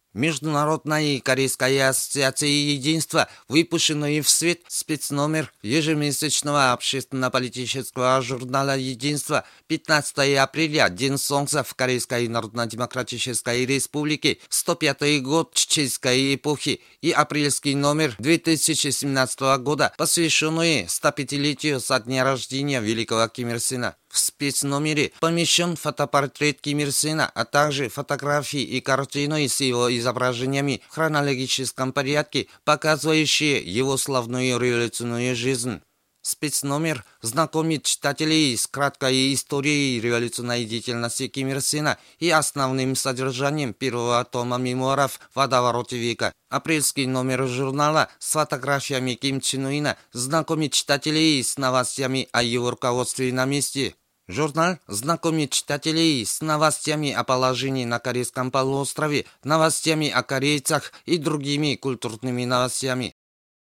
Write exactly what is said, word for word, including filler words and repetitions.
Международная Корейская ассоциация единства, выпущенный в свет спецномер ежемесячного общественно-политического журнала «Единство» пятнадцатого апреля, День Солнца в Корейской Народно-Демократической Республике, сто пятый год чеченской эпохи, и апрельский номер две тысячи семнадцатого года, посвященный стопятилетию со дня рождения великого Ким Ир Сена. В спецномере помещен фотопортрет Ким Ир Сена, а также фотографии и картины с его изображениями в хронологическом порядке, показывающие его славную революционную жизнь. Спецномер знакомит читателей с краткой историей революционной деятельности Ким Ир Сена и основным содержанием первого тома мемуаров «Водовороте века». Апрельский номер журнала с фотографиями Ким Чен Ына знакомит читателей с новостями о его руководстве на месте. Журнал знакомит читателей с новостями о положении на Корейском полуострове, новостями о корейцах и другими культурными новостями.